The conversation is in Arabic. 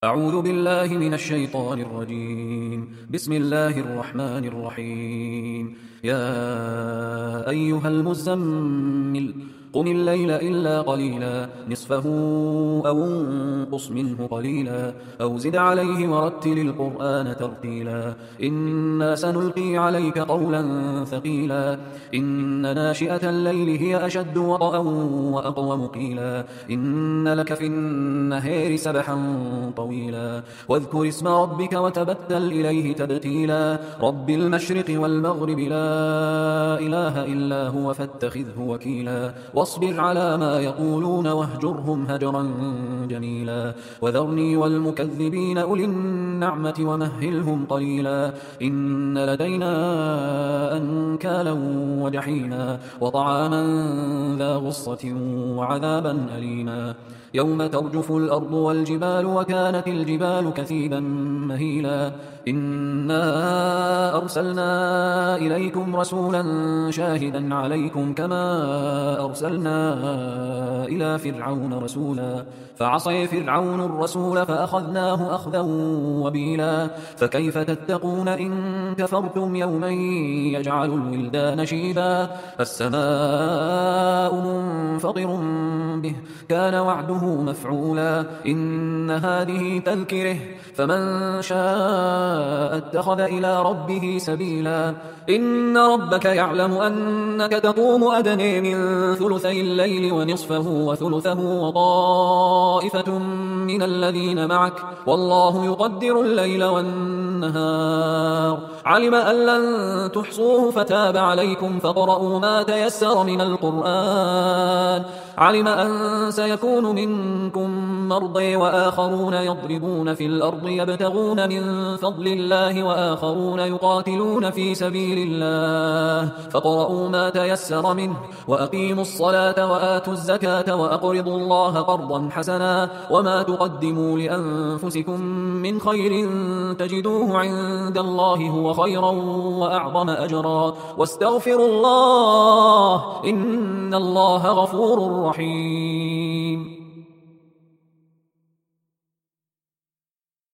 أعوذ بالله من الشيطان الرجيم. بسم الله الرحمن الرحيم. يا أيها المزمل قم الليل إلا قليلا نصفه أو انقص منه قليلا أو زد عليه ورتل القرآن ترتيلا إنا سنلقي عليك قولا ثقيلا إن ناشئة الليل هي أشد وطئا وأقوم قيلا إن لك في النهار سبحا طويلا واذكر اسم ربك وتبتل إليه تبتيلا رب المشرق والمغرب لا إله إلا هو فاتخذه وكيلا واصبر على ما يقولون واهجرهم هجرا جميلا وذرني والمكذبين أولي النعمة ومهلهم قليلا إن لدينا أنكالا وجحيما وطعاما ذا غصة وعذابا أليما يوم ترجف الأرض والجبال وكانت الجبال كثيبا مهيلا إنا أرسلنا إليكم رسولا شاهدا عليكم كما أرسلنا إلى فرعون رسولا فعصي فرعون الرسول فأخذناه أخذا وبيلا فكيف تتقون إن كفرتم يوما يجعل الولدان شيبا السماء منفطر به كان وعده مفعولا إن هذه تذكره فمن شاء اتخذ إلى ربه سبيلا إن ربك يعلم أنك تقوم أدنى من ثلثي الليل ونصفه وثلثه وطائفة من الذين معك والله يقدر الليل والنهار علم أن لن تحصوه فتاب عليكم فاقرؤوا ما تيسر من القرآن علم أن سيكون منكم مرضى وآخرون يضربون في الأرض يبتغون من فضل الله وآخرون يقاتلون في سبيل الله فاقرؤوا ما تيسر منه وأقيموا الصلاة وآتوا الزكاة وأقرضوا الله قرضا حسنا وما تقدموا لأنفسكم من خير تجدوه عند الله هو خيرا وأعظم أجرا واستغفروا الله إن الله غفور رحيم.